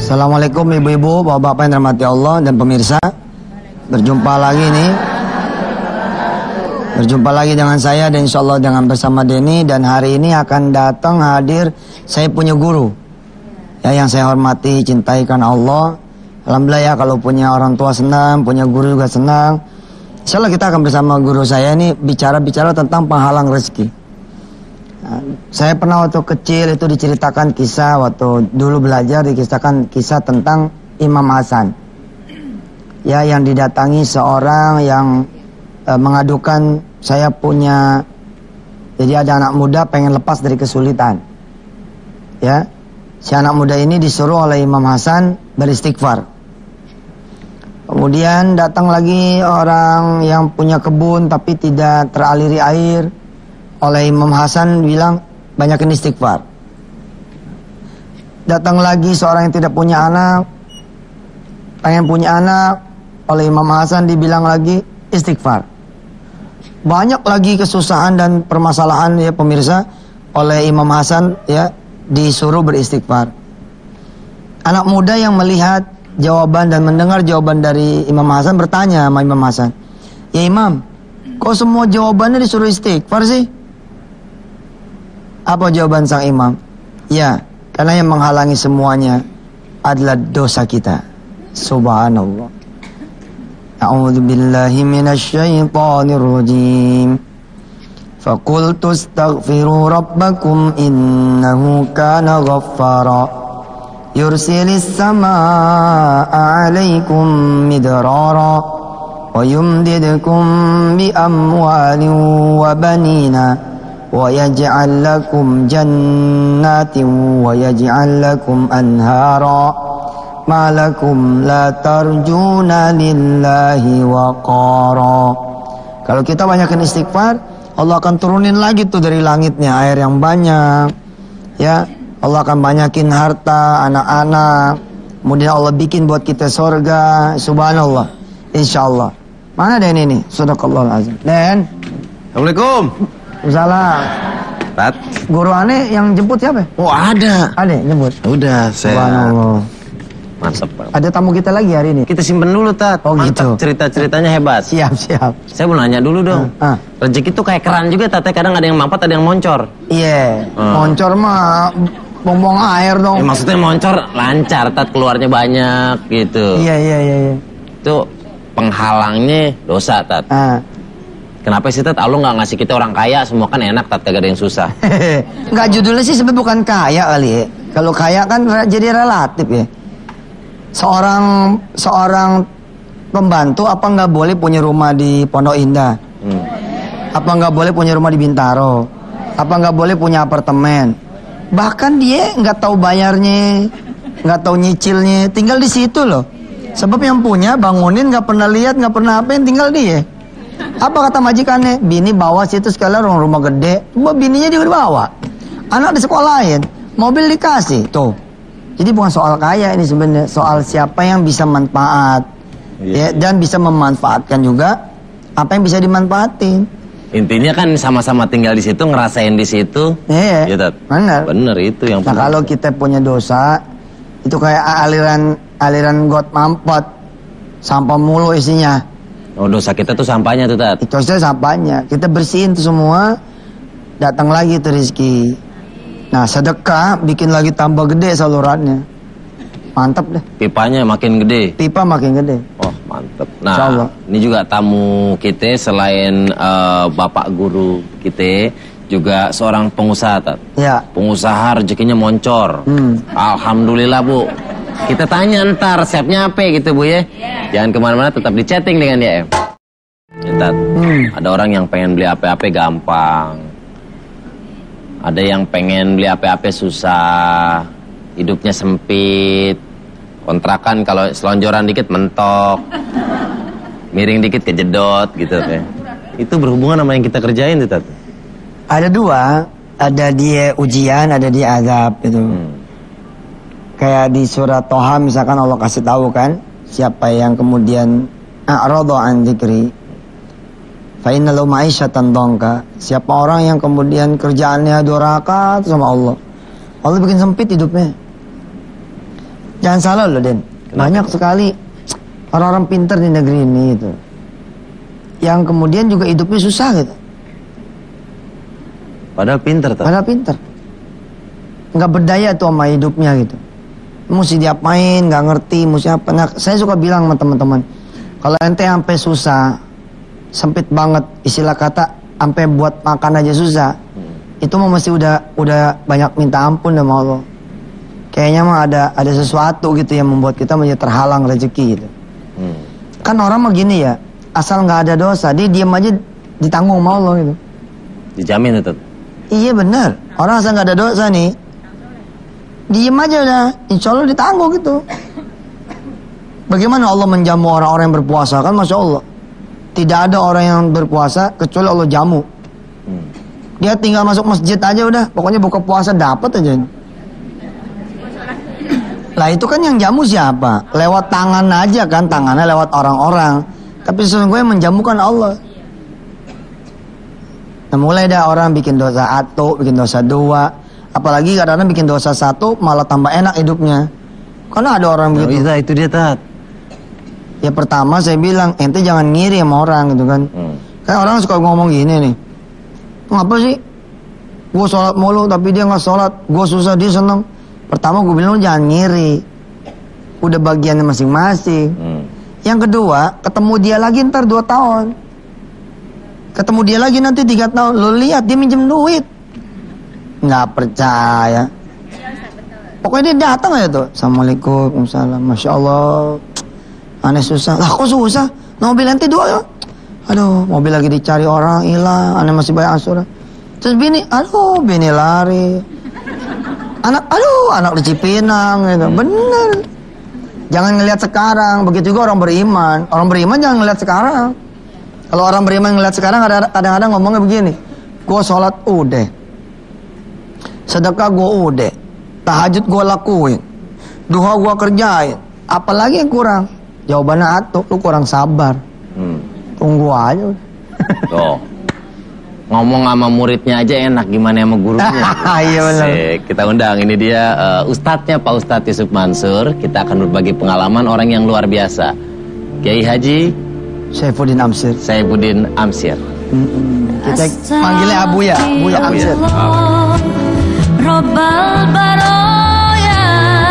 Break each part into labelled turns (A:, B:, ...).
A: Assalamualaikum ibu-ibu, bapak-bapak yang dirahmati Allah dan pemirsa. Berjumpa lagi dengan saya dan insya Allah dengan bersama Denny. Dan hari ini akan datang hadir saya punya guru ya, yang saya hormati, cintai karena Allah. Alhamdulillah ya, kalau punya orang tua senang, punya guru juga senang. Insya Allah kita akan bersama guru saya ini bicara tentang penghalang rezeki. Saya pernah waktu kecil itu diceritakan kisah, waktu dulu belajar dikisahkan kisah tentang Imam Hasan ya, yang didatangi seorang yang mengadukan, saya punya, jadi ada anak muda pengen lepas dari kesulitan ya. Si anak muda ini disuruh oleh Imam Hasan beristighfar. Kemudian datang lagi orang yang punya kebun tapi tidak teraliri air. Oleh Imam Hasan bilang, banyakin istighfar. Datang lagi seorang yang tidak punya anak, pengen punya anak. Oleh Imam Hasan dibilang lagi, istighfar. Banyak lagi kesusahan dan permasalahan ya pemirsa. Oleh Imam Hasan ya disuruh beristighfar. Anak muda yang melihat jawaban dan mendengar jawaban dari Imam Hasan bertanya sama Imam Hasan, ya Imam, kok semua jawabannya disuruh istighfar sih? Apa jawaban sang imam? Ya, karena yang menghalangi semuanya adalah dosa kita. Subhanallah. A'udzu billahi minasyaitonir rajim. Faqultu astaghfiru rabbakum innahu kana ghaffara. Yursilis samaa'a 'alaikum midrara wa yumdidukum bi amwalin wa banina. وَيَجْعَلْ لَكُمْ جَنَّاتٍ وَيَجْعَلْ لَكُمْ أَنْهَارًا مَا لَكُمْ لَا تَرْجُونَ لِلَّهِ وَقَارًا. Kalau kita banyakin istighfar, Allah akan turunin lagi tuh dari langitnya air yang banyak ya. Allah akan banyakin harta, anak-anak. Kemudian Allah bikin buat kita surga. Subhanallah. Insyaallah. Mana Den ini? Sadaqallahul azim. Den.
B: Assalamualaikum.
A: Salam.
B: Tat.
A: Guru aneh yang jemput siapa?
B: Oh ada.
A: Ada jemput.
B: Udah saya.
A: Subhanallah.
B: Mantap Pak.
A: Ada tamu kita lagi hari ini.
B: Kita simpen dulu Tat.
A: Oh
B: mantap,
A: gitu.
B: Cerita-ceritanya hebat.
A: Siap.
B: Saya mau nanya dulu dong. Rezeki tuh kayak keran juga Tat. Kadang ada yang mampet, ada yang moncor.
A: Iya. Moncor mah buang air dong.
B: Maksudnya moncor lancar Tat, keluarnya banyak gitu.
A: Iya.
B: Itu penghalangnya dosa Tat. Kenapa sih Tat? Allah nggak ngasih kita orang kaya, semua kan enak Tat, kagak ada yang susah.
A: Nggak, judulnya sih sebenarnya bukan kaya kali ya. Kalau kaya kan jadi relatif ya. Seorang pembantu apa nggak boleh punya rumah di Pondok Indah? Apa nggak boleh punya rumah di Bintaro? Apa nggak boleh punya apartemen? Bahkan dia nggak tahu bayarnya, nggak tahu nyicilnya, tinggal di situ loh. Sebab yang punya bangunin nggak pernah lihat, nggak pernah apa, yang tinggal dia. Apa kata majikannya? Bini bawa situ sekalian rumah gede. Cuma bininya juga dibawa. Anak di sekolahin, mobil dikasih. Tuh. Jadi bukan soal kaya ini sebenarnya, soal siapa yang bisa manfaat. Ya, dan bisa memanfaatkan juga apa yang bisa dimanfaatin.
B: Intinya kan sama-sama tinggal di situ, ngerasain di situ.
A: Iya.
B: Ya, Tat.
A: Bener
B: itu yang
A: Nah, kalau kita punya dosa, itu kayak aliran got mampet. Sampah mulu isinya.
B: Oh, dosa kita tuh sampahnya tuh Tat.
A: Itu saja sampahnya. Kita bersihin tuh semua, datang lagi tuh rezeki. Nah, sedekah bikin lagi tambah gede salurannya. Mantap deh.
B: Pipanya makin gede.
A: Pipa makin gede.
B: Oh, mantap. Nah, ini juga tamu kita selain bapak guru kita juga seorang pengusaha Tat.
A: Ya.
B: Pengusaha rezekinya moncor. Alhamdulillah Bu. Kita tanya ntar resepnya apa gitu Bu ya. Jangan kemana-mana, tetap di chatting dengan DM. Ya, Tat. Ada orang yang pengen beli apa-apa gampang. Ada yang pengen beli apa-apa susah. Hidupnya sempit. Kontrakan kalau selonjoran dikit mentok. Miring dikit kejedot gitu kayak. Itu berhubungan sama yang kita kerjain tuh Tat.
A: Ada dua, ada dia ujian, ada dia azab gitu. Kayak di surat Toha misalkan Allah kasih tahu kan, siapa yang kemudian a'rada an dzikri fa inna lahu ma'isyatan dhanka. Siapa orang yang kemudian kerjaannya durhaka sama Allah, Allah bikin sempit hidupnya. Jangan salah loh, Den. Banyak sekali orang-orang pintar di negeri ini itu, yang kemudian juga hidupnya susah gitu.
B: Padahal pintar tuh.
A: Padahal pintar. Nggak berdaya tuh sama hidupnya gitu. Mesti diapain, nggak ngerti, mesti apa. Nah, saya suka bilang sama teman-teman, kalau ente sampai susah, sempit banget, istilah kata, sampai buat makan aja susah, itu mah mesti udah banyak minta ampun sama Allah. Kayaknya mah ada sesuatu gitu yang membuat kita menjadi terhalang rezeki gitu. Kan orang mah gini ya, asal nggak ada dosa, dia diam aja ditanggung sama Allah gitu.
B: Dijamin itu.
A: Iya benar, orang asal nggak ada dosa nih, diem aja udah, insya Allah ditanggung gitu. Bagaimana Allah menjamu orang-orang yang berpuasa? Kan Masya Allah, tidak ada orang yang berpuasa kecuali Allah jamu. Dia tinggal masuk masjid aja udah, pokoknya buka puasa dapat aja. Lah itu kan yang jamu siapa? Lewat tangan aja kan, tangannya lewat orang-orang. Tapi sesungguhnya menjamukan Allah. Nah mulai dah orang bikin dosa 1, bikin dosa 2. Apalagi kadang-kadang bikin dosa 1 malah tambah enak hidupnya. Karena ada orang begitu.
B: Bisa, itu dia Tat.
A: Ya pertama saya bilang, ente jangan ngiri sama orang gitu kan. Kan orang suka ngomong gini nih, ngapa sih gue sholat mulu tapi dia gak sholat, gue susah dia seneng. Pertama gue bilang, lu jangan ngiri, udah bagiannya masing-masing. Yang kedua, ketemu dia lagi ntar 2 tahun, ketemu dia lagi nanti 3 tahun, lu lihat dia minjem duit, nggak percaya. Pokoknya dia datang aja tuh, Assalamualaikum, Waalaikumsalam, Masya Allah, aneh susah. Lah kok susah? Mobil nanti 2 ya? Aduh, mobil lagi dicari orang, hilang, aneh masih bayar angsuran. Terus bini, aduh, bini lari. Anak, aduh, anak di Cipinang gitu. Bener. Jangan ngelihat sekarang, begitu juga orang beriman. Orang beriman jangan ngelihat sekarang. Kalau orang beriman ngelihat sekarang, kadang-kadang ngomongnya begini, gue sholat udah, sedekah gue udah, tahajud gue lakuin, duha gue kerjain, apalagi yang kurang? Jawabannya atuh, lu kurang sabar. Tunggu aja udah.
B: Tuh. Ngomong sama muridnya aja enak, gimana sama gurunya?
A: Iya benar.
B: Kita undang, ini dia ustadznya Pak Ustadz Yusuf Mansur. Kita akan berbagi pengalaman orang yang luar biasa, Kiai Haji
A: Saifuddin Amsir.
B: Saifuddin Amsir.
A: Kita panggilnya Abuya, Abuya Amsir.
C: Robbal baroya,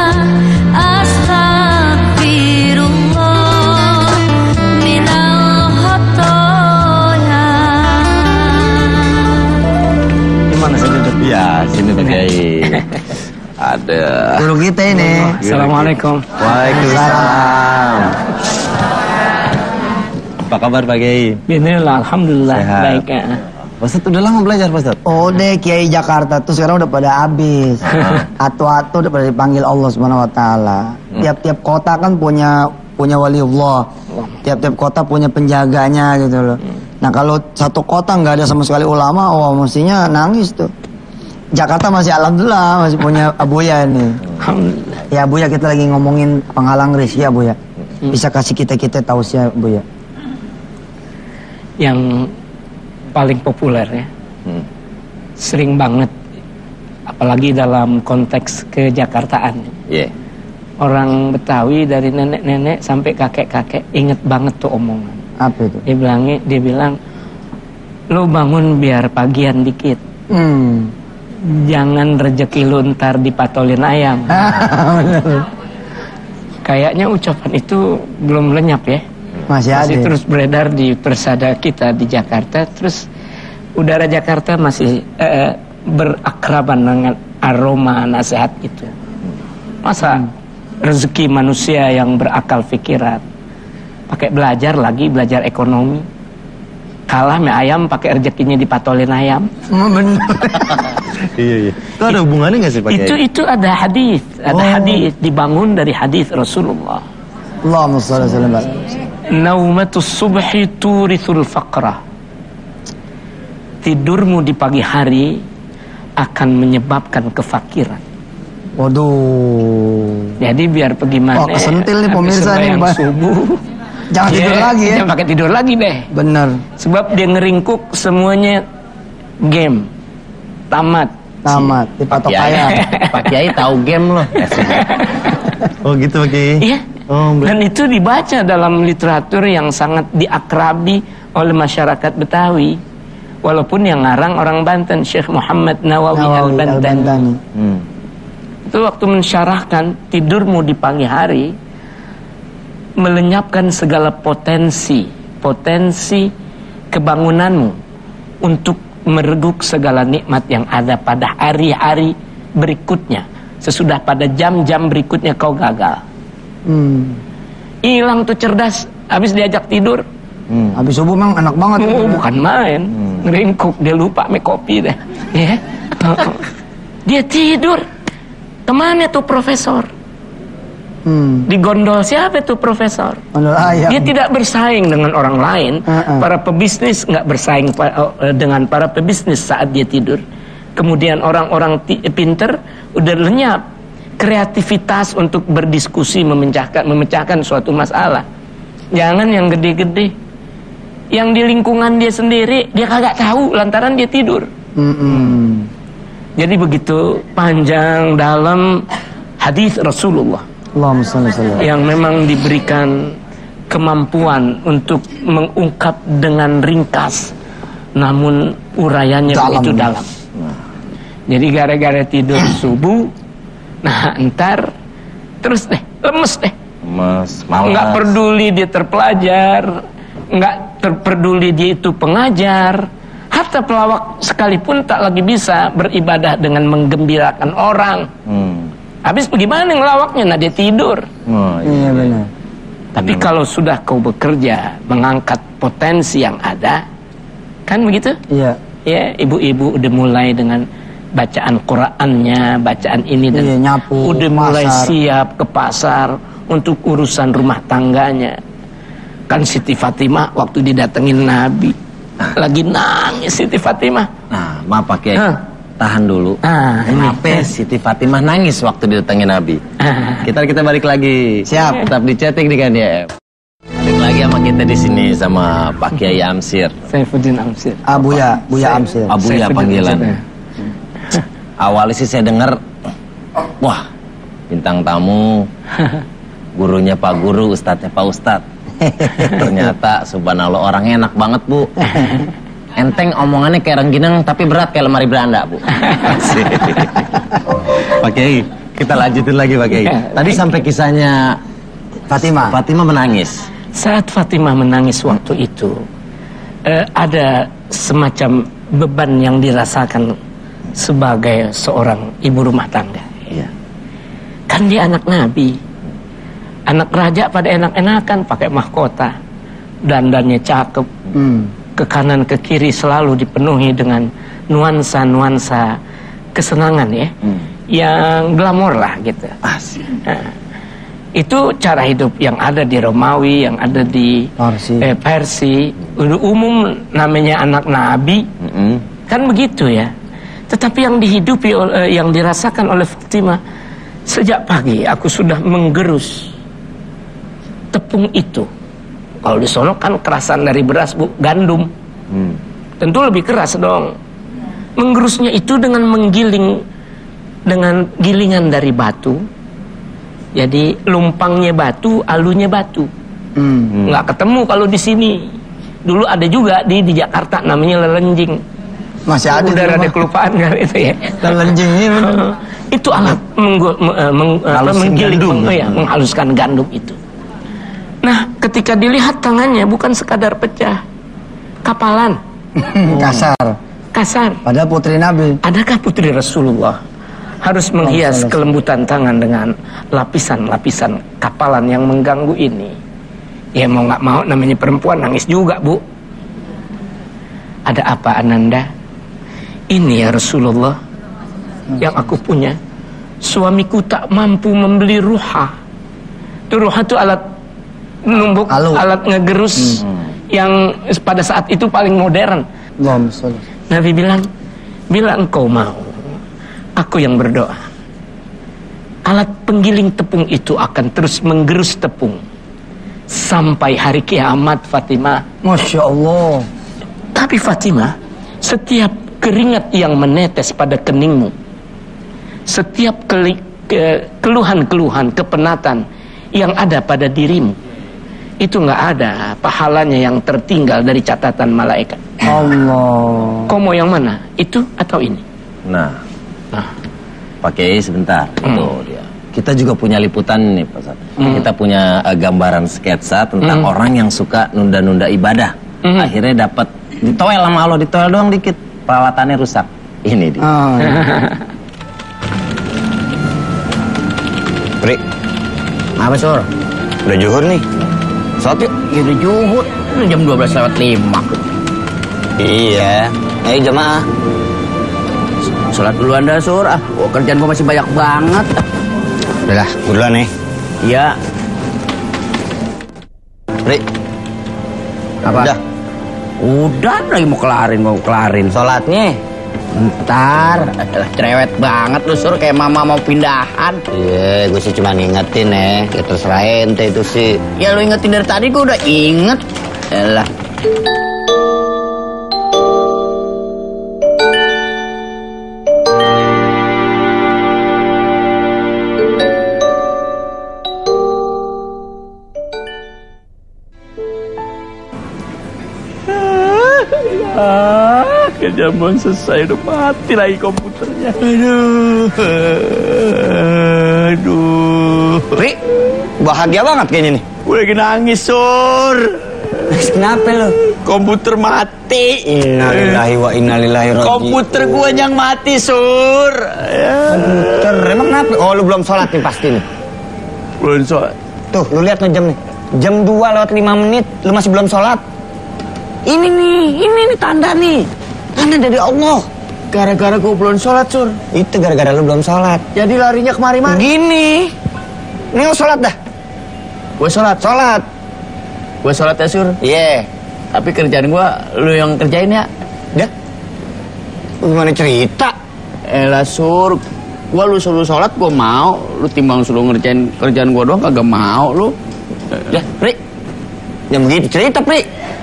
C: astagfirullah minal khotoya.
A: Gimana saya duduk?
B: Ya, sini Pak Kiai. Ada
A: Guru kita ini.
D: Assalamualaikum.
B: Waalaikumsalam. Apa kabar Pak Kiai?
D: Bismillah, alhamdulillah.
B: Sehat.
D: Baik ya.
B: Pak Ustadz udah lama belajar Pak Ustadz?
A: Oh deh, Kiai Jakarta tuh sekarang udah pada habis. Atu-atu udah pada dipanggil Allah Subhanahu Wa Taala. Tiap-tiap kota kan punya waliullah. Tiap-tiap kota punya penjaganya gitu loh. Nah kalau satu kota nggak ada sama sekali ulama, wah mestinya nangis tuh. Jakarta masih alhamdulillah masih punya Abuya nih.
D: Alhamdulillah.
A: Ya Abuya, kita lagi ngomongin penghalang rezeki Abuya. Bisa kasih kita tahu sih Abuya.
D: Yang paling populer ya, sering banget, apalagi dalam konteks kejakartaan.
B: Iya.
D: Orang Betawi dari nenek-nenek sampai kakek-kakek inget banget tuh omongan.
A: Apa itu?
D: Dia bilang, lu bangun biar pagian dikit. Jangan rezeki lu ntar dipatolin ayam. Kayaknya ucapan itu belum lenyap ya.
A: Masih ada.
D: Terus beredar di persada kita di Jakarta. Terus udara Jakarta masih berakraban dengan aroma nasihat itu. Masa rezeki manusia yang berakal pikiran pakai belajar ekonomi, kalah me ayam pakai rezekinya dipatolin ayam.
A: Bener.
B: Iya. Itu ada hubungannya nggak sih Pak Kiai?
D: Itu ada hadis, hadis dibangun dari hadis Rasulullah.
A: Allahumma shalli alaihi wasallam.
D: Naumatus subhi turithul faqrah. Tidurmu di pagi hari akan menyebabkan kefakiran.
A: Waduh.
D: Jadi biar pergi mana?
A: Oh, kesentil nih pemirsa nih, Pak.
D: Subuh.
A: Jangan tidur lagi ya.
D: Jangan pakai tidur lagi deh.
A: Bener.
D: Sebab dia ngeringkuk semuanya game. Tamat.
A: Dipatok
B: Kiai,
A: ayam.
B: Pak Kiai tahu game loh. Oh gitu Pak Kiai.
D: Iya. Dan itu dibaca dalam literatur yang sangat diakrabi oleh masyarakat Betawi. Walaupun yang ngarang orang Banten, Syekh Muhammad Nawawi Al-Bantani. Itu waktu mensyarahkan tidurmu di pagi hari melenyapkan segala potensi kebangunanmu untuk mereduk segala nikmat yang ada pada hari-hari berikutnya. Sesudah pada jam-jam berikutnya kau gagal. Hilang tuh cerdas, habis diajak tidur.
A: Habis subuh mang enak banget.
D: Oh, bukan main. Ngeringkuk, dia lupa make kopi deh. Ya. Dia tidur. Kemana tuh profesor? Digondol siapa tuh profesor? Dia tidak bersaing dengan orang lain. Para pebisnis nggak bersaing dengan para pebisnis saat dia tidur. Kemudian orang-orang pinter udah lenyap kreativitas untuk berdiskusi memecahkan suatu masalah. Jangan yang gede-gede, yang di lingkungan dia sendiri dia kagak tahu lantaran dia tidur. Jadi begitu panjang dalam hadis Rasulullah yang memang diberikan kemampuan untuk mengungkap dengan ringkas, namun uraiannya begitu dalam. Jadi gara-gara tidur subuh, nah entar terus deh lemes deh.
B: Mas, malas.
D: Nggak peduli dia terpelajar, nggak peduli dia itu pengajar, hatta pelawak sekalipun tak lagi bisa beribadah dengan menggembirakan orang. Habis bagaimana ngelawaknya? Nah dia tidur.
A: Iya benar.
D: Tapi kalau sudah kau bekerja mengangkat potensi yang ada, kan begitu?
A: Iya.
D: Ya, ibu-ibu udah mulai dengan bacaan Qur'annya, bacaan ini dan
A: nyapu,
D: udah mulai siap ke pasar untuk urusan rumah tangganya. Kan Siti Fatimah waktu didatengin Nabi lagi nangis Siti Fatimah.
B: Nah, maaf Pak Kiai. Tahan dulu. Kenapa Siti Fatimah nangis waktu didatengin Nabi? Kita balik lagi.
A: Siap.
B: Tetap di chatting nih kan ya. Balik lagi sama kita di sini sama Pak Kiai Amsir.
D: Saifuddin Amsir.
A: Buya Amsir.
B: Abuya panggilan. Awalnya sih saya dengar, wah bintang tamu, gurunya Pak Guru, ustadznya Pak Ustadz. Ternyata subhanallah orangnya enak banget Bu. Enteng omongannya kayak rengginang tapi berat kayak lemari beranda Bu. Pak Kiai, kita lanjutin lagi Pak Kiai. Tadi sampai kisahnya Fatimah menangis.
D: Saat Fatimah menangis waktu itu, ada semacam beban yang dirasakan sebagai seorang ibu rumah tangga.
B: Iya.
D: Kan dia anak Nabi, anak raja pada enak-enakan pakai mahkota, dandannya cakep, ke kanan ke kiri selalu dipenuhi dengan nuansa-nuansa kesenangan ya, yang glamor lah gitu. Nah, itu cara hidup yang ada di Romawi, yang ada di Persia. Umum namanya anak Nabi, kan begitu ya. Tetapi yang dihidupi, yang dirasakan oleh Fatimah, sejak pagi aku sudah menggerus tepung itu. Kalau di Solo kan kerasan dari beras Bu, gandum. Tentu lebih keras dong. Menggerusnya itu dengan menggiling, dengan gilingan dari batu. Jadi lumpangnya batu, alunya batu. Nggak ketemu kalau di sini. Dulu ada juga di Jakarta namanya lelenjing.
A: Masih ada.
D: Udah ada kelupaan kan itu ya.
A: Lelenjing ini
D: itu alat menggiling, menghaluskan gandum itu. Nah, ketika dilihat tangannya bukan sekadar pecah, kapalan, kasar.
A: Padahal putri Nabi.
D: Adakah putri Rasulullah harus menghias kelembutan tangan dengan lapisan-lapisan kapalan yang mengganggu ini? Ya mau nggak mau namanya perempuan nangis juga Bu. Ada apa Ananda? Ini ya Rasulullah yang aku punya. Suamiku tak mampu membeli ruha. Itu ruha itu alat menumbuk, alat ngegerus yang pada saat itu paling modern. Nabi bilang, bila engkau mau, aku yang berdoa. Alat penggiling tepung itu akan terus menggerus tepung sampai hari kiamat Fatimah.
A: Masya Allah.
D: Tapi Fatimah, setiap keringat yang menetes pada keningmu, setiap keluhan-keluhan, kepenatan yang ada pada dirimu, itu nggak ada pahalanya yang tertinggal dari catatan malaikat.
A: Allah.
D: Kau mau yang mana? Itu atau ini?
B: Nah, Pak Kiai sebentar. Tuh dia. Kita juga punya liputan nih Pak Ustadz. Kita punya gambaran sketsa tentang orang yang suka nunda-nunda ibadah. Akhirnya dapat ditoel sama Allah, ditoel doang dikit, peralatannya rusak. Ini dia.
A: Oh, ya.
E: Pri,
A: Apa Sur?
E: udah zuhur nih. Sholat yuk.
A: Ya udah juhud, udah jam 12:05.
E: Iya. Ayo jamaah.
A: Sholat duluan dah Sur. Kerjaan gua masih banyak banget.
E: Udah lah, gue duluan nih.
A: Iya.
E: Pri,
A: Apa?
E: Udah
A: lagi mau kelarin.
E: sholatnya.
A: Ntar, cerewet banget lu Sur, kayak mama mau pindahan.
E: Iya, gue sih cuma ngingetin ya. Ya terserah ente itu sih.
A: Ya lu ingetin dari tadi, gua udah inget. Yalah.
D: Kerjaan belum selesai, udah mati lagi komputernya.
E: Aduh. Pri, bahagia banget kayaknya nih.
D: Gue lagi nangis Sur.
E: Kenapa lo?
D: Komputer mati.
E: Innalillahi wa innalillahi raji'un.
D: Komputer gue yang mati Sur.
E: Komputer, emang kenapa? Oh, lu belum sholat nih pasti nih.
D: Belum sholat.
E: Tuh, lu lihat nih jam nih. Jam 2:05, lu masih belum sholat. Ini nih tanda nih. Tanda dari Allah.
A: Gara-gara gua belum sholat Sur.
E: Itu gara-gara lu belum sholat.
A: Jadi larinya kemari-mari.
E: Gini. Ini lu sholat dah.
A: Gua sholat. Gua sholat ya Sur.
E: Iya.
A: Tapi kerjaan gua lu yang kerjain ya.
E: Dah. Gimana cerita?
A: Elah Sur, gua lu suruh sholat gua mau. Lu timbang suruh ngerjain kerjaan gua doang kagak mau lu.
E: Dah, Pri. Jangan begitu cerita, Pri.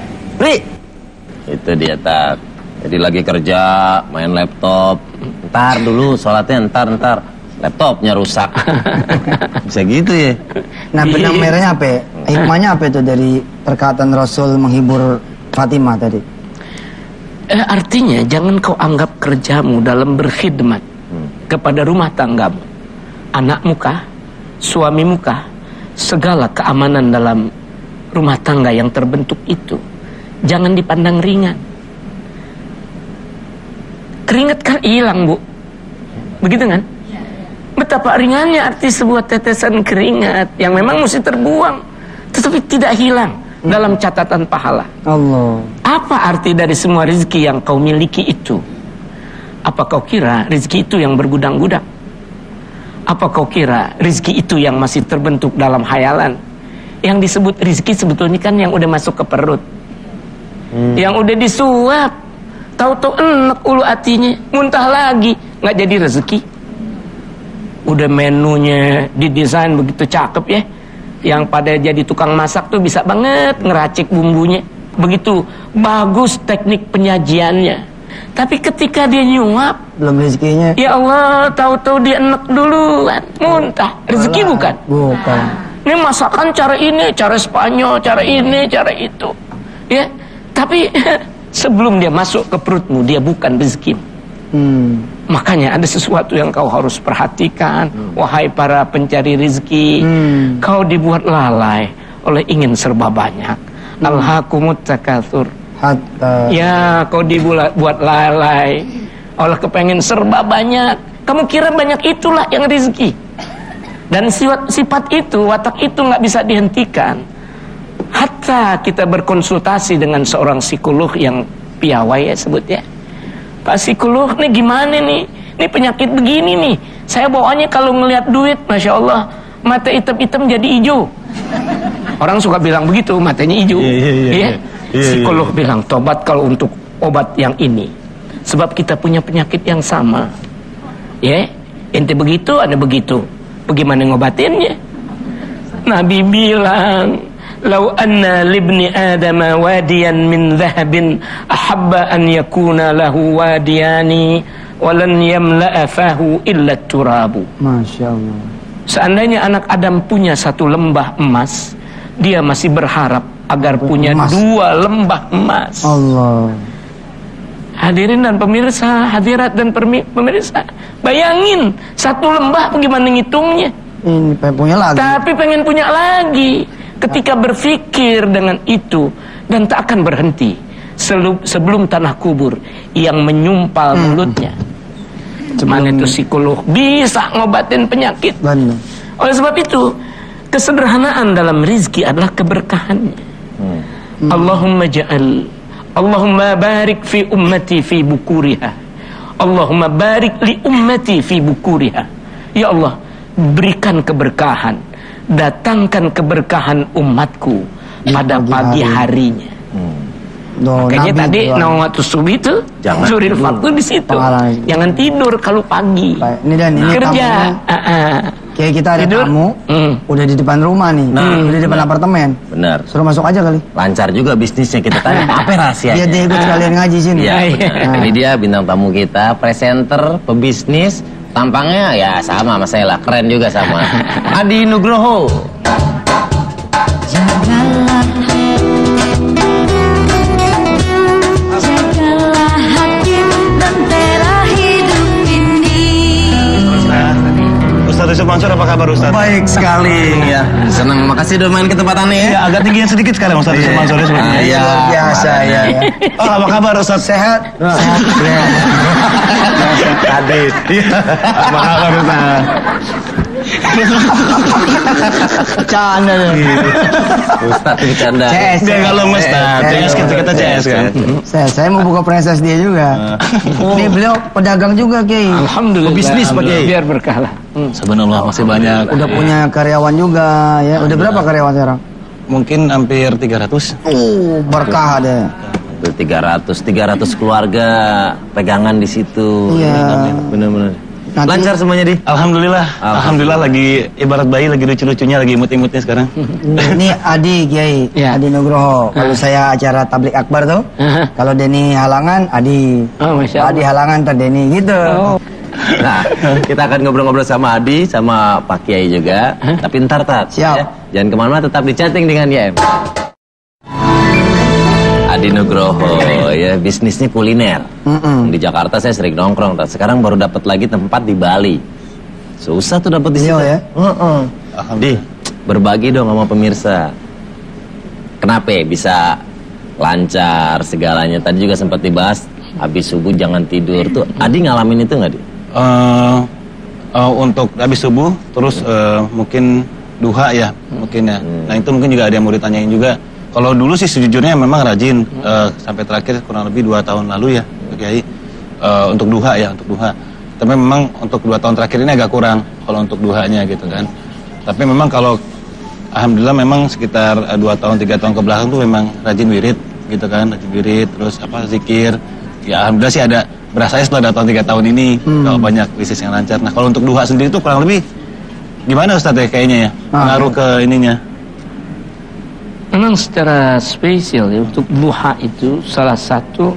B: Itu dia Tat. Jadi lagi kerja, main laptop. Ntar dulu sholatnya, ntar laptopnya rusak. Bisa gitu ya.
A: Nah, benang merahnya apa ya? Hikmahnya apa itu dari perkataan Rasul menghibur Fatimah tadi?
D: Artinya jangan kau anggap kerjamu dalam berkhidmat kepada rumah tanggamu, anakmu kah, suamimu kah, segala keamanan dalam rumah tangga yang terbentuk itu jangan dipandang ringan. Keringat kan hilang, Bu. Begitu kan? Betapa ringannya arti sebuah tetesan keringat yang memang mesti terbuang, tetapi tidak hilang dalam catatan pahala.
A: Allah.
D: Apa arti dari semua rezeki yang kau miliki itu? Apa kau kira rezeki itu yang bergudang-gudang? Apa kau kira rezeki itu yang masih terbentuk dalam hayalan? Yang disebut rezeki sebetulnya kan yang udah masuk ke perut, yang udah disuap, tahu-tahu enak ulu hatinya, muntah lagi, nggak jadi rezeki. Udah menunya didesain begitu cakep ya, yang pada jadi tukang masak tuh bisa banget ngeracik bumbunya, begitu bagus teknik penyajiannya. Tapi ketika dia nyuap,
A: Belum rezekinya.
D: ya Allah, tahu-tahu dia enak duluan, muntah. Rezeki bukan?
A: Bukan.
D: Ini masakan cara ini, cara Spanyol, cara ini, cara itu. Ya, tapi sebelum dia masuk ke perutmu, dia bukan rezeki. Makanya ada sesuatu yang kau harus perhatikan, wahai para pencari rezeki. Kau dibuat lalai oleh ingin serba banyak. Alhaakumut takatsur.
A: Hatta.
D: Ya, kau dibuat lalai oleh kepengen serba banyak. Kamu kira banyak itulah yang rezeki. Dan sifat itu, watak itu nggak bisa dihentikan. Hatta kita berkonsultasi dengan seorang psikolog yang piawai ya sebutnya. Pak psikolog, nih gimana nih? Ini penyakit begini nih. Saya bawaannya kalau ngelihat duit, Masya Allah, mata hitam-hitam jadi hijau. Orang suka bilang begitu, matanya hijau. Iya. Psikolog bilang, tobat kalau untuk obat yang ini. Sebab kita punya penyakit yang sama. Ya, ente begitu, ada begitu. Bagaimana ngobatinnya? Nabi bilang, "Lau anna libni Adam wadiyan min dhahabin ahabba an yakuna lahu wadiyani walan yamla'a fahu illa turabu.
A: Masya Allah.
D: Seandainya anak Adam punya satu lembah emas, dia masih berharap agar punya
A: emas.
D: 2 lembah emas.
A: Allah.
D: Hadirin dan pemirsa, hadirat dan pemirsa, bayangin satu lembah bagaimana ngitungnya.
A: Ini pengen punya lagi.
D: Tapi pengen punya lagi. Ketika berpikir dengan itu dan tak akan berhenti sebelum tanah kubur yang menyumpal mulutnya. Mana itu psikolog bisa ngobatin penyakit.
A: Benar.
D: Oleh sebab itu, kesederhanaan dalam rizki adalah keberkahannya. Allahumma barik fi ummati fi bukuriha. Allahumma barik li ummati fi bukuriha. Ya Allah, berikan keberkahan, datangkan keberkahan umatku pada pagi harinya. Makanya tadi nawatu subuh itu zuril waktu di situ. Jangan tidur kalau pagi.
A: Ini dan ini
D: kerja.
A: Kayak kita ada
D: Tidur?
A: tamu, udah di depan rumah nih, udah di depan apartemen.
B: Benar.
A: Suruh masuk aja kali.
B: Lancar juga bisnisnya, kita tanya apa rahasianya.
A: Dia ikut sekalian ngaji sini.
B: Iya, benar. Ini dia bintang tamu kita, presenter, pebisnis, tampangnya ya sama saya lah, keren juga sama. Adi Nugroho.
C: Jagalah hati dan terah hidup ini.
F: Ustaz Yusuf Mansur, apa kabar Ustaz?
B: Baik sekali ya. Senang, makasih udah main ke tempat aneh ya.
F: Ya, agak tinggian sedikit sekarang Ustaz Yusuf Mansur ya.
B: Iya.
A: Biasa ya.
F: Oh, apa kabar Ustaz?
A: Sehat. Sehat.
F: Tadi. Apa kabar Ustaz?
A: Bercanda nih.
B: Ustaz bercanda.
A: CS.
F: Dia kalau Ustaz, CS kita CS kan.
A: Saya mau buka franchise dia juga. Ini beliau pedagang juga, Kiai.
D: Alhamdulillah.
F: Bisnis, Pak Kiai.
D: Biar berkah lah.
F: Sebenarnya masih banyak.
A: Udah punya karyawan juga ya. Udah berapa karyawan sekarang?
F: Mungkin hampir 300.
A: Berkah deh.
B: 300 keluarga pegangan di situ.
A: Iya.
B: Benar-benar.
A: Nanti-
B: Lancar semuanya di.
F: Alhamdulillah lagi ibarat bayi lagi lucu-lucunya, lagi imut-imutnya sekarang.
A: Ini Adi Kiai,
D: Ya.
A: Adi Nugroho. Kalau saya acara tablik akbar tuh, kalau Denny halangan, Adi.
D: Oh, Masya Allah.
A: Adi halangan, ntar Denny gitu.
B: Nah, kita akan ngobrol-ngobrol sama Adi, sama Pak Kiai juga. Tapi ntar,
A: Siap.
B: ya. Jangan kemana-mana, tetap di chatting dengan YM. Adi Nugroho, ya bisnisnya kuliner. Di Jakarta saya sering nongkrong, sekarang baru dapat lagi tempat di Bali. Susah tuh dapat di situ.
A: Iya, ya?
B: Di, berbagi dong sama pemirsa. Kenapa ya bisa lancar segalanya? Tadi juga sempat dibahas, habis subuh jangan tidur tuh. Adi ngalamin itu nggak, Di?
F: Untuk habis subuh, terus mungkin duha ya, mungkin ya. Nah itu mungkin juga ada yang mau ditanyain juga. Kalau dulu sih sejujurnya memang rajin, sampai terakhir kurang lebih 2 tahun lalu ya, Pak Kiai, untuk duha ya, untuk duha. Tapi memang untuk 2 tahun terakhir ini agak kurang kalau untuk duhanya gitu kan. Tapi memang kalau alhamdulillah memang sekitar 2 tahun 3 tahun ke belakang tuh memang rajin wirid gitu kan, rajin wirid, terus zikir. Ya alhamdulillah sih ada berasanya setelah 2 tahun 3 tahun ini kalau banyak bisnis yang lancar. Nah kalau untuk duha sendiri tuh kurang lebih gimana Ustadz ya kayaknya ya, pengaruh ke ininya?
D: Memang secara spesial ya, untuk duha itu salah satu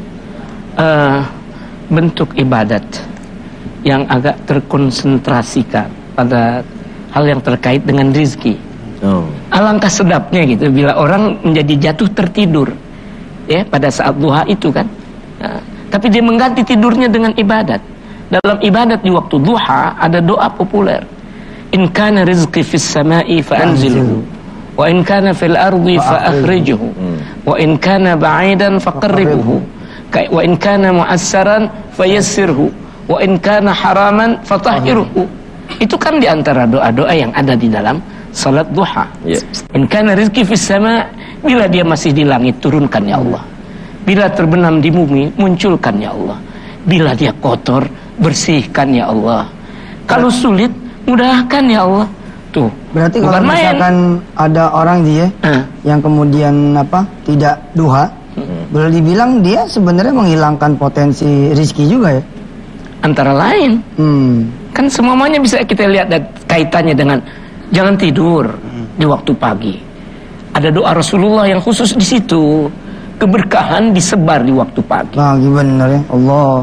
D: bentuk ibadat yang agak terkonsentrasikan pada hal yang terkait dengan rizki. Alangkah sedapnya gitu bila orang menjadi jatuh tertidur ya pada saat duha itu kan. Tapi dia mengganti tidurnya dengan ibadat. Dalam ibadat di waktu duha ada doa populer. In kana rizqi fis sama'i fa anzilhu wa in kana fil ardi fa akhrijhu wa in kana ba'idan faqarribhu wa in kana mu'assaran fayassirhu wa in kana haraman fatahhirhu. Itu kan di antara doa-doa yang ada di dalam salat duha. In kana rizqi fis sama', bila dia masih di langit turunkan ya Allah. Bila terbenam di bumi munculkan ya Allah. Bila dia kotor bersihkan ya Allah. Kalau sulit mudahkan ya Allah. Tuh.
A: Berarti kalau misalkan ada orang dia yang kemudian tidak duha, boleh dibilang dia sebenarnya menghilangkan potensi rizki juga ya?
D: Antara lain. Kan semuanya bisa kita lihat kaitannya dengan jangan tidur di waktu pagi. Ada doa Rasulullah yang khusus di situ. Keberkahan disebar di waktu pagi.
A: Pagi bener ya, Allah.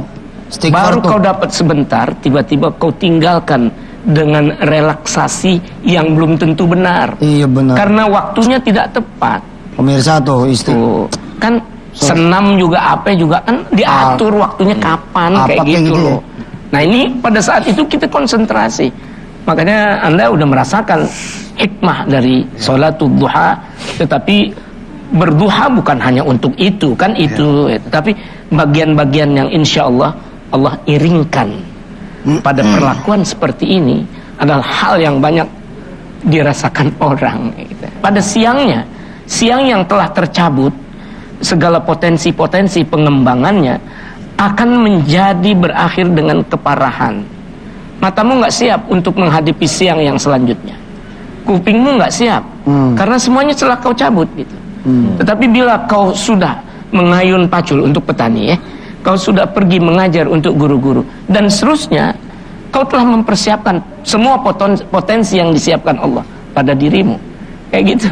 A: Istighfar
D: Baru
A: tuh.
D: kau dapat sebentar, tiba-tiba kau tinggalkan dengan relaksasi yang belum tentu benar.
A: Iya benar.
D: Karena waktunya tidak tepat.
A: Pemirsa tuh
D: Tuh, kan senam juga apa juga kan diatur waktunya kapan
A: Apa
D: kayak
A: kayak
D: gitu
A: gitu ya?
D: loh. Nah ini pada saat itu kita konsentrasi. Makanya Anda udah merasakan hikmah dari sholatul duha. Tetapi berduha bukan hanya untuk itu kan itu. Tapi bagian-bagian yang insya Allah iringkan pada perlakuan seperti ini adalah hal yang banyak dirasakan orang gitu. Pada siang yang telah tercabut segala potensi-potensi pengembangannya akan menjadi berakhir dengan keparahan. Matamu nggak siap untuk menghadapi siang yang selanjutnya. Kupingmu nggak siap karena semuanya telah kau cabut gitu. Tetapi bila kau sudah mengayun pacul untuk petani ya, kau sudah pergi mengajar untuk guru-guru dan seterusnya, kau telah mempersiapkan semua potensi yang disiapkan Allah pada dirimu. Kayak gitu.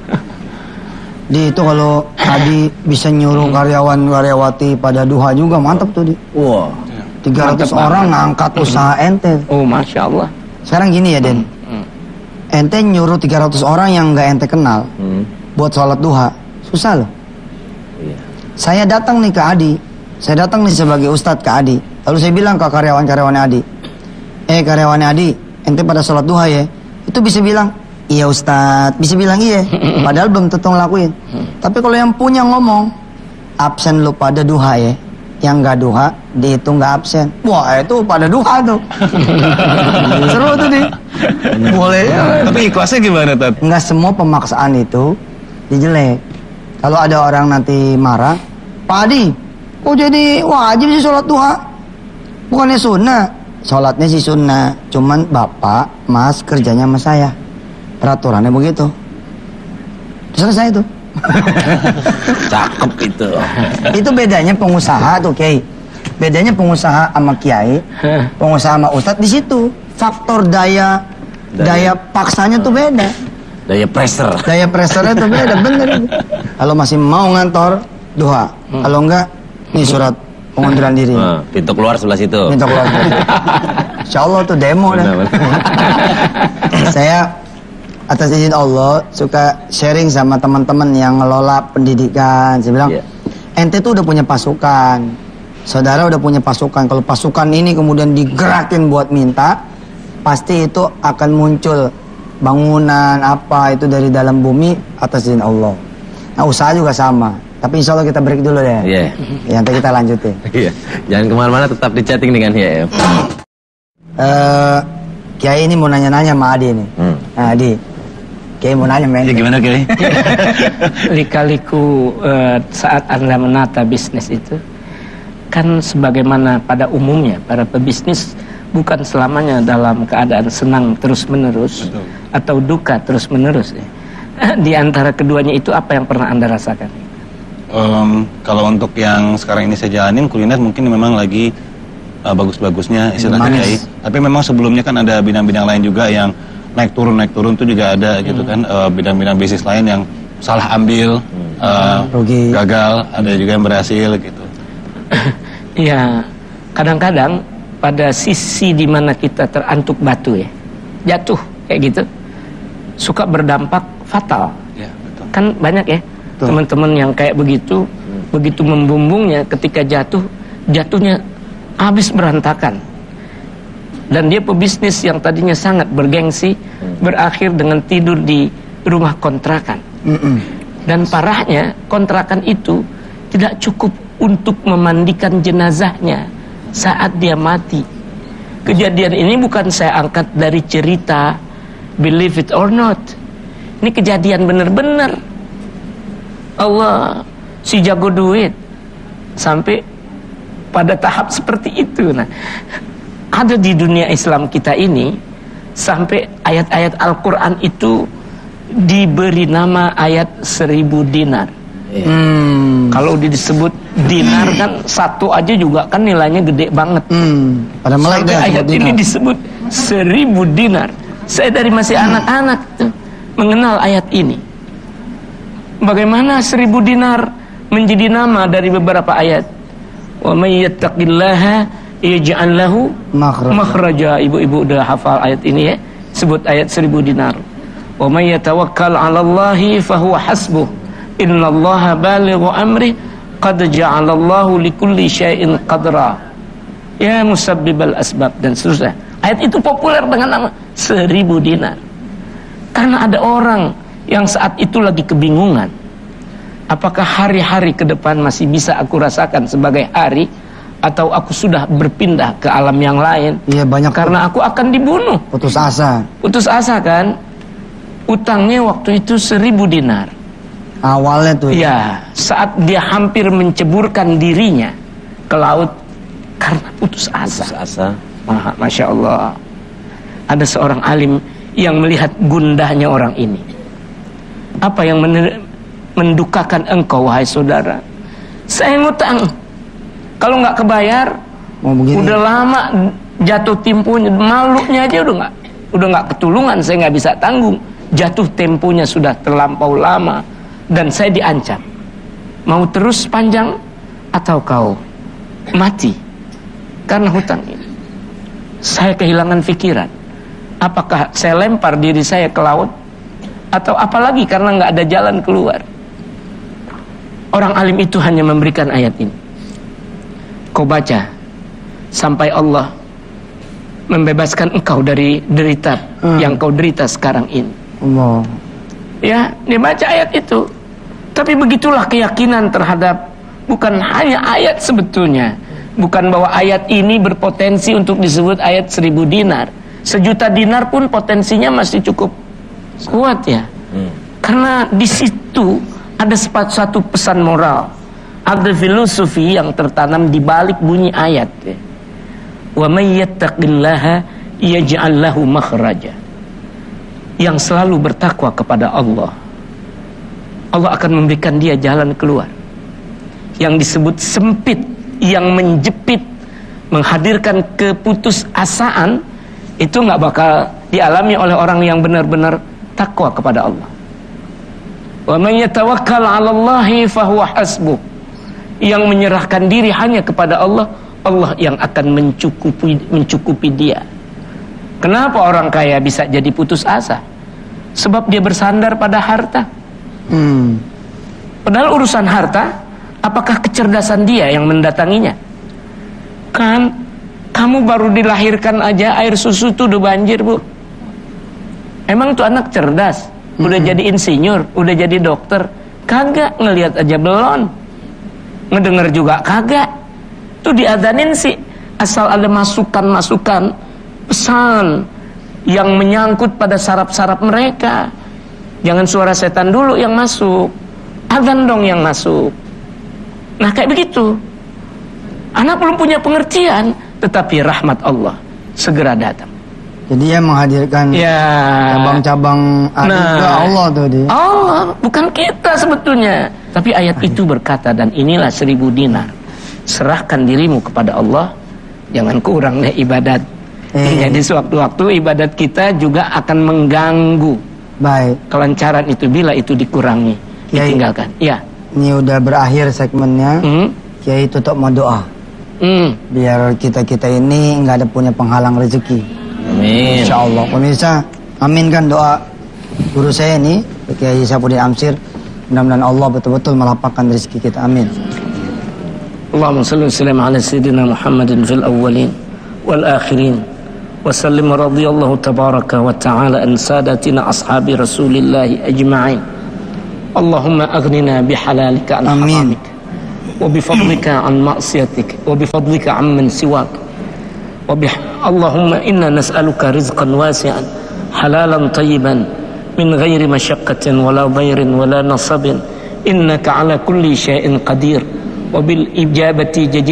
A: Di itu kalau Adi bisa nyuruh karyawan-karyawati pada duha juga mantap tuh di.
B: Wah.
A: 300
D: Mantap
A: orang ngangkat usaha ente.
D: Oh masya Allah.
A: Sekarang gini ya Den, ente nyuruh 300 orang yang nggak ente kenal buat sholat duha, susah loh.
B: Iya.
A: Saya datang nih ke Adi, saya datang nih sebagai ustadz ke Adi, lalu saya bilang ke karyawan-karyawan Adi, karyawan Adi, ente pada sholat duha ya, itu bisa bilang, iya ustadz, bisa bilang iya, padahal belum tentu ngelakuin. Tapi kalau yang punya ngomong, absen lu pada duha ya, yang nggak duha dihitung nggak absen. Wah itu pada duha tuh. Seru tuh di. Boleh.
F: Tapi ikhlasnya gimana, Tat?
A: Nggak semua pemaksaan itu dijelek. Kalau ada orang nanti marah, Pak Adi, kok jadi wajib sih sholat duha? Bukannya sunnah. Sholatnya sih sunnah, cuman bapak, mas kerjanya sama saya. Peraturannya begitu. Selesai itu.
B: Cakep itu.
A: Itu bedanya pengusaha tuh, Kiai. Bedanya pengusaha sama Kiai, pengusaha sama Ustadz di situ. Faktor daya paksanya tuh beda.
B: Daya pressure.
A: Daya pressernya tuh beda, bener. Kalau masih mau ngantor, duha. Kalau enggak, nih surat pengunduran diri.
B: Pintu keluar sebelah situ.
A: Minta keluar. Insya Allah tuh demo dah. Saya atas izin Allah suka sharing sama teman-teman yang ngelola pendidikan. Saya bilang, ente tuh udah punya pasukan, saudara udah punya pasukan. Kalau pasukan ini kemudian digerakin buat minta, pasti itu akan muncul bangunan apa itu dari dalam bumi atas izin Allah. Nah usaha juga sama. Tapi insya Allah kita break dulu deh.
B: Iya.
A: Ya, nanti kita lanjutin.
B: Iya. Jangan kemana-mana, tetap di chatting dengan YM.
A: Kiai ini mau nanya-nanya sama Adi nih. Nah Adi, Kiai mau nanya men.
F: Ya gimana, Kiai?
D: Lika-liku saat Anda menata bisnis itu, kan sebagaimana pada umumnya para pebisnis bukan selamanya dalam keadaan senang terus-menerus atau duka terus-menerus. Di antara keduanya itu apa yang pernah Anda rasakan?
F: Kalau untuk yang sekarang ini saya jalanin, kuliner mungkin memang lagi bagus-bagusnya istilahnya, Kiai. Tapi memang sebelumnya kan ada bidang-bidang lain juga yang naik turun itu juga ada gitu kan, bidang-bidang bisnis lain yang salah ambil,
A: rugi,
F: gagal, ada juga yang berhasil gitu.
D: Ya, kadang-kadang pada sisi di mana kita terantuk batu ya, jatuh kayak gitu, suka berdampak fatal.
F: Ya, betul.
D: Kan banyak ya teman-teman yang kayak begitu, begitu membumbungnya ketika jatuhnya habis berantakan. Dan dia pebisnis yang tadinya sangat bergengsi, berakhir dengan tidur di rumah kontrakan. Dan parahnya, kontrakan itu tidak cukup untuk memandikan jenazahnya saat dia mati. Kejadian ini bukan saya angkat dari cerita, believe it or not. Ini kejadian benar-benar. Allah, si jago duit. Sampai pada tahap seperti itu. Nah, ada di dunia Islam kita ini sampai ayat-ayat Al-Quran itu diberi nama ayat 1000 dinar. Kalau disebut dinar kan satu aja juga kan nilainya gede banget.
A: Pada melek
D: sampai ayat ini disebut 1000 dinar. Saya dari masih anak-anak tuh mengenal ayat ini. Bagaimana 1000 dinar menjadi nama dari beberapa ayat. Wa may yattaqillaha yaj'al lahu makhraja. Ibu-ibu udah hafal ayat ini ya. Sebut ayat 1000 dinar. Wa may yatawakkal 'ala Allahi fahuwa hasbuh. Innallaha balighu amri qad ja'alallahu likulli syai'in qadra. Ya musabbibal asbab dan seterusnya. Ayat itu populer dengan nama 1000 dinar. Karena ada orang yang saat itu lagi kebingungan. Apakah hari-hari ke depan masih bisa aku rasakan sebagai hari, atau aku sudah berpindah ke alam yang lain?
A: Iya, banyak
D: karena aku akan dibunuh.
A: Putus asa.
D: Putus asa kan? Utangnya waktu itu 1000 dinar.
A: Awalnya tuh.
D: Ya, saat dia hampir menceburkan dirinya ke laut karena putus asa.
B: Putus asa.
D: Masya Allah. Ada seorang alim yang melihat gundahnya orang ini. Apa yang mendukakan engkau, wahai saudara? Saya ngutang. Kalau nggak kebayar, udah lama jatuh temponya, malunya aja udah nggak ketulungan. Saya nggak bisa tanggung. Jatuh temponya sudah terlampau lama dan saya diancam. Mau terus panjang atau kau mati karena hutang ini? Saya kehilangan pikiran. Apakah saya lempar diri saya ke laut, atau apalagi karena nggak ada jalan keluar? Orang alim itu hanya memberikan ayat ini. Kau baca sampai Allah membebaskan engkau dari derita yang kau derita sekarang ini.
A: Allah.
D: Ya, dia baca ayat itu. Tapi begitulah keyakinan terhadap bukan hanya ayat sebetulnya. Bukan bahwa ayat ini berpotensi untuk disebut ayat 1000 dinar. 1.000.000 dinar pun potensinya masih cukup kuat ya. Karena di situ ada satu pesan moral, ada filosofi yang tertanam di balik bunyi ayat. Wa may yattaqillaha yaj'al lahu makhraja. Yang selalu bertakwa kepada Allah, Allah akan memberikan dia jalan keluar. Yang disebut sempit, yang menjepit, menghadirkan keputusasaan, itu nggak bakal dialami oleh orang yang benar-benar takwa kepada Allah. Wa man yatawakkal 'ala Allahi fahuwa hasbuh. Yang menyerahkan diri hanya kepada Allah, Allah yang akan mencukupi dia. Kenapa orang kaya bisa jadi putus asa? Sebab dia bersandar pada harta. Padahal urusan harta, apakah kecerdasan dia yang mendatanginya? Kan kamu baru dilahirkan aja air susu tuh udah banjir, Bu. Emang tuh anak cerdas? Udah jadi insinyur, udah jadi dokter? Kagak, ngelihat aja belum. Ngedenger juga kagak. Tuh diadanin sih, asal ada masukan-masukan pesan yang menyangkut pada saraf-saraf mereka. Jangan suara setan dulu yang masuk, adzan dong yang masuk. Nah kayak begitu. Anak belum punya pengertian, tetapi rahmat Allah segera datang.
A: Jadi dia menghadirkan cabang-cabang ke Allah tuh dia.
D: Allah, bukan kita sebetulnya. Tapi ayat itu berkata, dan inilah 1000 dinar. Serahkan dirimu kepada Allah, jangan kurang deh ibadat. Jadi sewaktu-waktu ibadat kita juga akan mengganggu.
A: Baik.
D: Kelancaran itu bila itu dikurangi, ditinggalkan. Ya.
A: Ini udah berakhir segmennya. Kiai tutup mau doa. Biar kita ini nggak ada punya penghalang rezeki.
B: Amin.
A: Insyaallah. Pemirsa, aminkan doa guru saya ini, Kiai Syafuddin Amsir. Mudah-mudahan Allah betul-betul melapangkan rezeki kita. Amin.
D: Allahumma salli wa sallim ala sayyidina Muhammadin fil awwalin wal akhirin. Wa sallim radhiyallahu tabaraka wa ta'ala an sadatina ashabi Rasulillah ajma'in. Allahumma aghnina bihalalika an haramik. وبفضلك عن معصيتك وبفضلك عمن سواك اللهم إنا نسألك رزقا واسعا حلالا طيبا من غير مشقة ولا ضير ولا نصب إنك على كل شيء قدير وبالإجابة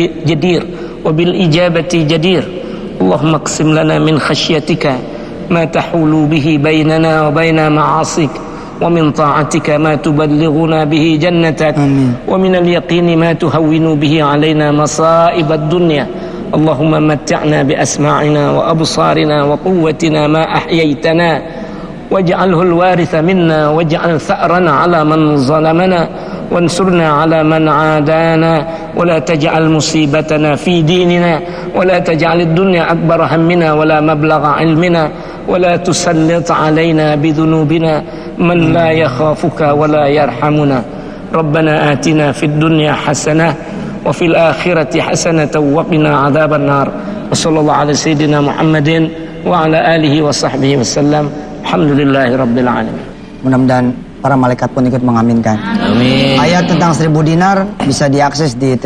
D: جدير اللهم اقسم لنا من خشيتك ما تحول به بيننا وبين معاصيك ومن طاعتك ما تبلغنا به جنتك ومن اليقين ما تهون به علينا مصائب الدنيا اللهم متعنا بأسماعنا وأبصارنا وقوتنا ما أحييتنا واجعله الوارث منا واجعل ثأرنا على من ظلمنا وانصرنا على من عادانا ولا تجعل مصيبتنا في ديننا ولا تجعل الدنيا أكبر همنا ولا مبلغ علمنا ولا تسلط علينا بذنوبنا من لا يخافك ولا يرحمنا ربنا آتنا في الدنيا حسنة وفي الآخرة حسنة وقنا عذاب النار وصلى الله على سيدنا محمد وعلى آله وصحبه وسلم الحمد لله رب العالمين.
A: Mudah-mudahan para malaikat pun ikut mengaminkan.
B: Amin.
A: Ayat tentang 1000 dinar bisa diakses di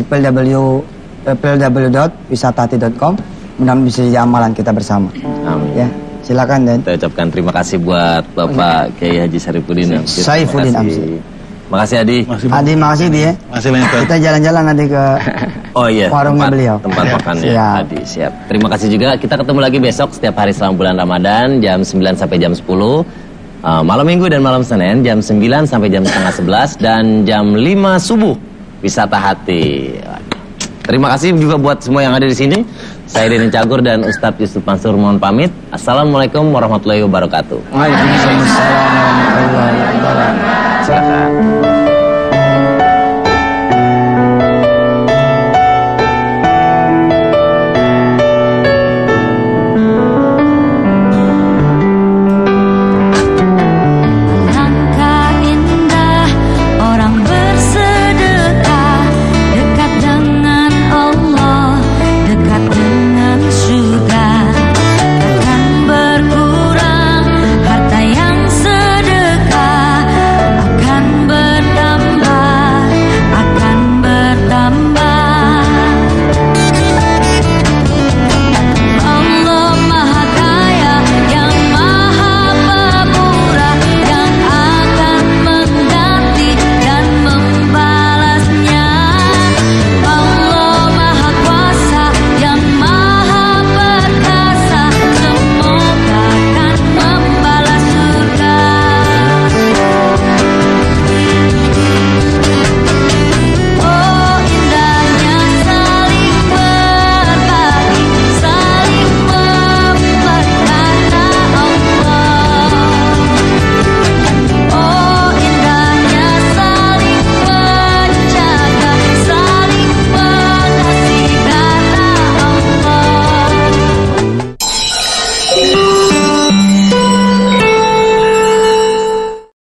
A: www.wisatahati.com. Mudah-mudahan bisa jadi amalan kita bersama.
B: Amin.
A: Ya, silakan Dan.
B: Kita ucapkan terima kasih buat Bapak Kiai Haji Saifuddin Amsyid.
A: Saifuddin Amsyid.
B: Makasih Adi.
A: Adi, makasih Bi ya.
F: Masih banyak Ustaz.
A: Kita jalan-jalan nanti ke
B: Oh iya,
A: warungnya beliau.
B: tempat makannya
A: Siap.
B: Adi. Siap. Terima kasih juga. Kita ketemu lagi besok setiap hari selama bulan Ramadan jam 9 sampai jam 10. Malam Minggu dan malam Senin jam 9 sampai jam setengah 11 dan jam 5 subuh Wisata Hati. Terima kasih juga buat semua yang ada di sini. Saya Denny Cagur dan Ustadz Yusuf Mansur mohon pamit. Assalamualaikum warahmatullahi wabarakatuh.
A: Waalaikumsalam warahmatullahi wabarakatuh.